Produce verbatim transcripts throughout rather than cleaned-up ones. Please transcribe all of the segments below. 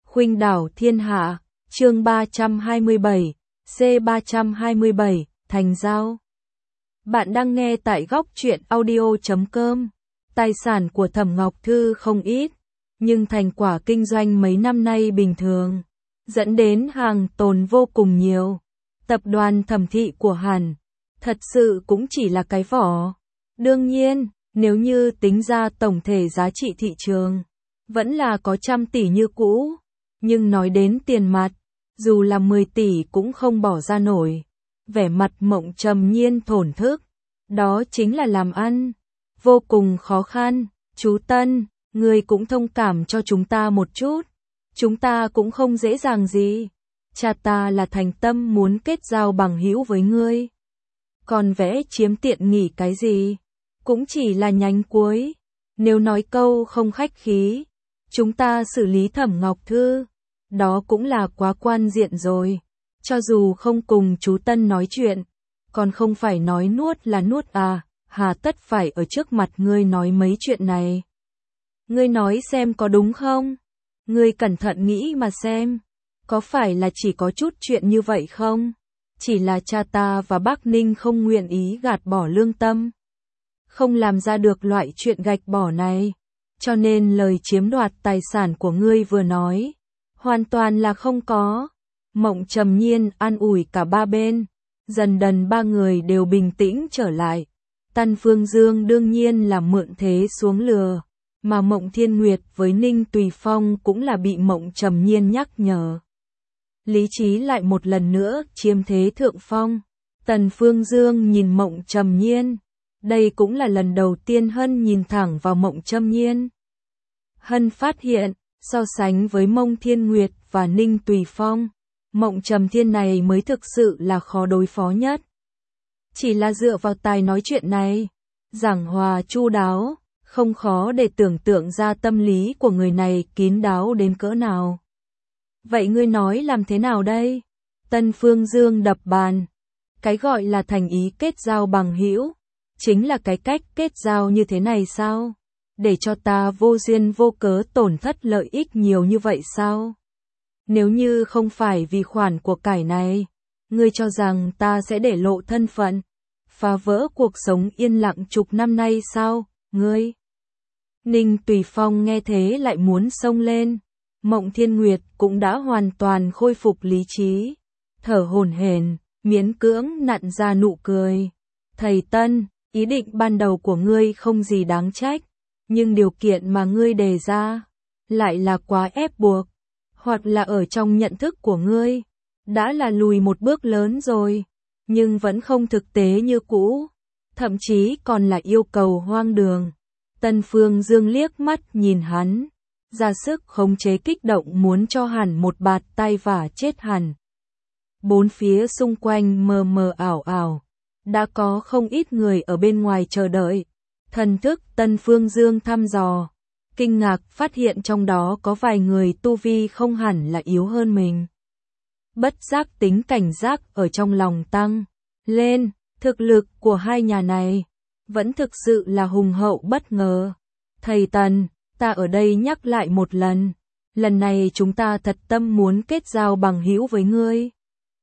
Khuynh đảo thiên hạ, chương ba trăm hai mươi bảy, C ba trăm hai mươi bảy, thành giao. Bạn đang nghe tại góc truyện audio chấm com. Tài sản của Thẩm Ngọc Thư không ít, nhưng thành quả kinh doanh mấy năm nay bình thường, dẫn đến hàng tồn vô cùng nhiều. Tập đoàn Thẩm thị của Hàn, thật sự cũng chỉ là cái vỏ. Đương nhiên, nếu như tính ra tổng thể giá trị thị trường, vẫn là có trăm tỷ như cũ. Nhưng nói đến tiền mặt, dù là mười tỷ cũng không bỏ ra nổi. Vẻ mặt Mộng trầm nhiên thổn thức. Đó chính là làm ăn vô cùng khó khăn. Chú Tân, ngươi cũng thông cảm cho chúng ta một chút. Chúng ta cũng không dễ dàng gì. Cha ta là thành tâm muốn kết giao bằng hữu với ngươi. Còn vẽ chiếm tiện nghỉ cái gì? Cũng chỉ là nhánh cuối. Nếu nói câu không khách khí, chúng ta xử lý Thẩm Ngọc Thư, đó cũng là quá quan diện rồi. Cho dù không cùng chú Tân nói chuyện, còn không phải nói nuốt là nuốt à, hà tất phải ở trước mặt ngươi nói mấy chuyện này. Ngươi nói xem có đúng không? Ngươi cẩn thận nghĩ mà xem, có phải là chỉ có chút chuyện như vậy không? Chỉ là cha ta và bác Ninh không nguyện ý gạt bỏ lương tâm, không làm ra được loại chuyện gạch bỏ này, cho nên lời chiếm đoạt tài sản của ngươi vừa nói, hoàn toàn là không có. Mộng trầm nhiên an ủi cả ba bên, dần dần ba người đều bình tĩnh trở lại. Tân Phương Dương đương nhiên là mượn thế xuống lừa, mà Mộng Thiên Nguyệt với Ninh Tùy Phong cũng là bị Mộng trầm nhiên nhắc nhở. Lý trí lại một lần nữa chiếm thế thượng phong. Tần Phương Dương nhìn Mộng trầm nhiên, đây cũng là lần đầu tiên Hân nhìn thẳng vào Mộng trầm nhiên. Hân phát hiện, so sánh với Mộng Thiên Nguyệt và Ninh Tùy Phong, Mộng trầm thiên này mới thực sự là khó đối phó nhất. Chỉ là dựa vào tài nói chuyện này, giảng hòa chu đáo, không khó để tưởng tượng ra tâm lý của người này kín đáo đến cỡ nào. Vậy ngươi nói làm thế nào đây? Tân Phương Dương đập bàn. Cái gọi là thành ý kết giao bằng hữu, chính là cái cách kết giao như thế này sao? Để cho ta vô duyên vô cớ tổn thất lợi ích nhiều như vậy sao? Nếu như không phải vì khoản của cải này, ngươi cho rằng ta sẽ để lộ thân phận, phá vỡ cuộc sống yên lặng chục năm nay sao, ngươi? Ninh Tùy Phong nghe thế lại muốn xông lên. Mộng Thiên Nguyệt cũng đã hoàn toàn khôi phục lý trí, thở hổn hển, miễn cưỡng nặn ra nụ cười. Thầy Tân, ý định ban đầu của ngươi không gì đáng trách, nhưng điều kiện mà ngươi đề ra lại là quá ép buộc, hoặc là ở trong nhận thức của ngươi đã là lùi một bước lớn rồi, nhưng vẫn không thực tế như cũ, thậm chí còn là yêu cầu hoang đường. Tân Phương Dương liếc mắt nhìn hắn, ra sức khống chế kích động muốn cho hẳn một bạt tay vả chết hẳn. Bốn phía xung quanh mờ mờ ảo ảo, đã có không ít người ở bên ngoài chờ đợi. Thần thức Tân Phương Dương thăm dò, kinh ngạc phát hiện trong đó có vài người tu vi không hẳn là yếu hơn mình. Bất giác tính cảnh giác ở trong lòng tăng lên, thực lực của hai nhà này vẫn thực sự là hùng hậu bất ngờ. Thầy Tần, ta ở đây nhắc lại một lần, lần này chúng ta thật tâm muốn kết giao bằng hữu với ngươi.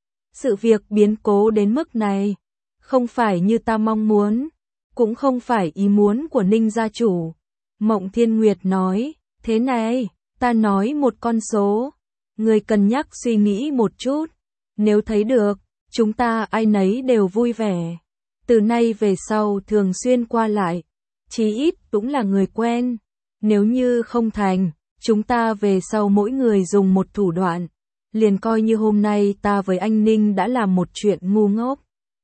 Sự việc biến cố đến mức này, không phải như ta mong muốn, cũng không phải ý muốn của Ninh gia chủ. Mộng Thiên Nguyệt nói, thế này, ta nói một con số, ngươi cân nhắc suy nghĩ một chút, nếu thấy được, chúng ta ai nấy đều vui vẻ. Từ nay về sau thường xuyên qua lại, chí ít cũng là người quen. Nếu như không thành, chúng ta về sau mỗi người dùng một thủ đoạn, liền coi như hôm nay ta với anh Ninh đã làm một chuyện ngu ngốc.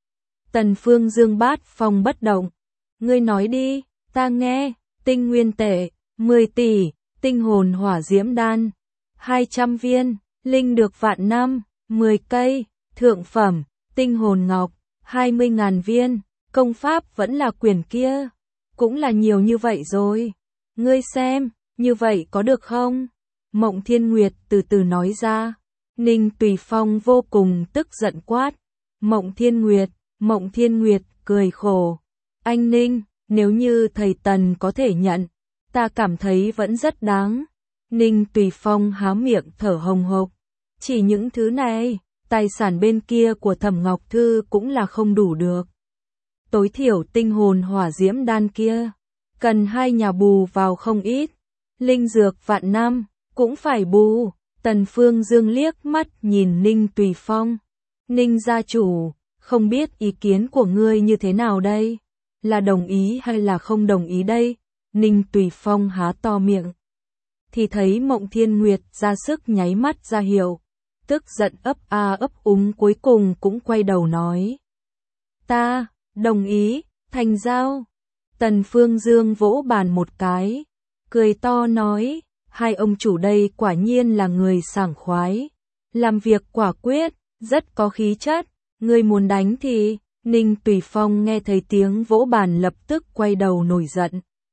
Tần Phương Dương bát phong bất động. Ngươi nói đi, ta nghe. Tinh nguyên tệ, mười tỷ, tinh hồn hỏa diễm đan, hai trăm viên, linh được vạn năm, mười cây, thượng phẩm, tinh hồn ngọc, hai mươi ngàn viên, công pháp vẫn là quyển kia, cũng là nhiều như vậy rồi. Ngươi xem, như vậy có được không? Mộng Thiên Nguyệt từ từ nói ra. Ninh Tùy Phong vô cùng tức giận quát. Mộng Thiên Nguyệt, Mộng Thiên Nguyệt cười khổ. Anh Ninh, nếu như thầy Tần có thể nhận, ta cảm thấy vẫn rất đáng. Ninh Tùy Phong há miệng thở hồng hộc. Chỉ những thứ này, tài sản bên kia của Thẩm Ngọc Thư cũng là không đủ được. Tối thiểu tinh hồn hỏa diễm đan kia, cần hai nhà bù vào không ít. Linh dược vạn năm, cũng phải bù. Tần Phương Dương liếc mắt nhìn Ninh Tùy Phong. Ninh gia chủ, không biết ý kiến của ngươi như thế nào đây? Là đồng ý hay là không đồng ý đây? Ninh Tùy Phong há to miệng. Thì thấy Mộng Thiên Nguyệt ra sức nháy mắt ra hiệu. Tức giận ấp a ấp úng cuối cùng cũng quay đầu nói. Ta, đồng ý, thành giao. Tần Phương Dương vỗ bàn một cái. Cười to nói, hai ông chủ đây quả nhiên là người sảng khoái. Làm việc quả quyết, rất có khí chất. Ngươi muốn đánh thì, Ninh Tùy Phong nghe thấy tiếng vỗ bàn lập tức quay đầu nổi giận.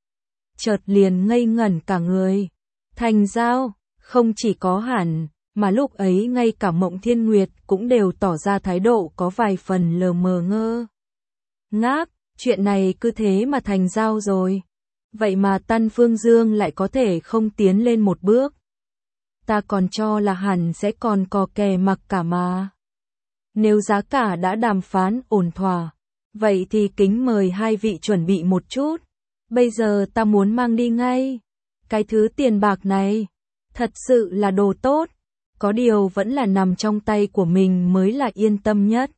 Chợt liền ngây ngẩn cả người. Thành giao, không chỉ có hẳn, mà lúc ấy ngay cả Mộng Thiên Nguyệt cũng đều tỏ ra thái độ có vài phần lờ mờ ngơ. Ngác, chuyện này cứ thế mà thành giao rồi. Vậy mà Tân Phương Dương lại có thể không tiến lên một bước. Ta còn cho là hẳn sẽ còn cò kè mặc cả mà. Nếu giá cả đã đàm phán ổn thỏa, vậy thì kính mời hai vị chuẩn bị một chút. Bây giờ ta muốn mang đi ngay. Cái thứ tiền bạc này, thật sự là đồ tốt. Có điều vẫn là nằm trong tay của mình mới là yên tâm nhất.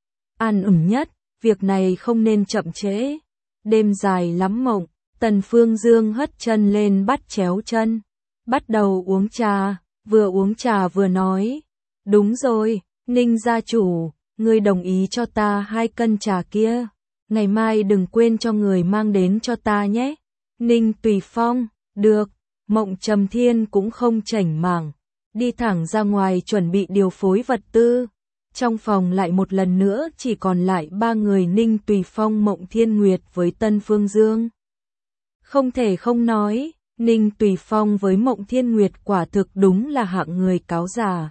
An ủi nhất, việc này không nên chậm trễ. Đêm dài lắm mộng, Tần Phương Dương hất chân lên bắt chéo chân. Bắt đầu uống trà, vừa uống trà vừa nói. Đúng rồi, Ninh gia chủ, ngươi đồng ý cho ta hai cân trà kia. Ngày mai đừng quên cho người mang đến cho ta nhé. Ninh Tùy Phong, được. Mộng Trầm Thiên cũng không chảnh mảng. Đi thẳng ra ngoài chuẩn bị điều phối vật tư. Trong phòng lại một lần nữa chỉ còn lại ba người Ninh Tùy Phong, Mộng Thiên Nguyệt với Tân Phương Dương. Không thể không nói, Ninh Tùy Phong với Mộng Thiên Nguyệt quả thực đúng là hạng người cáo giả.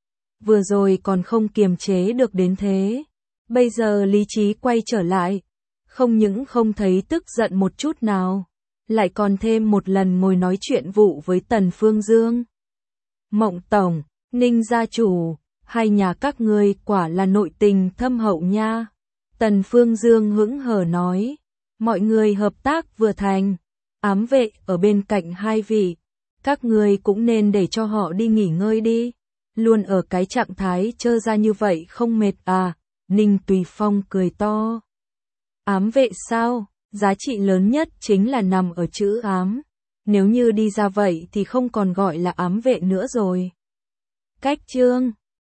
Vừa rồi còn không kiềm chế được đến thế. Bây giờ lý trí quay trở lại. Không những không thấy tức giận một chút nào, lại còn thêm một lần ngồi nói chuyện vụ với Tần Phương Dương. Mộng Tổng, Ninh gia chủ, hai nhà các ngươi quả là nội tình thâm hậu nha. Tần Phương Dương hững hờ nói, mọi người hợp tác vừa thành, ám vệ ở bên cạnh hai vị, các ngươi cũng nên để cho họ đi nghỉ ngơi đi, luôn ở cái trạng thái trơ ra như vậy không mệt à? Ninh Tùy Phong cười to. Ám vệ sao? Giá trị lớn nhất chính là nằm ở chữ ám. Nếu như đi ra vậy thì không còn gọi là ám vệ nữa rồi. Cách chương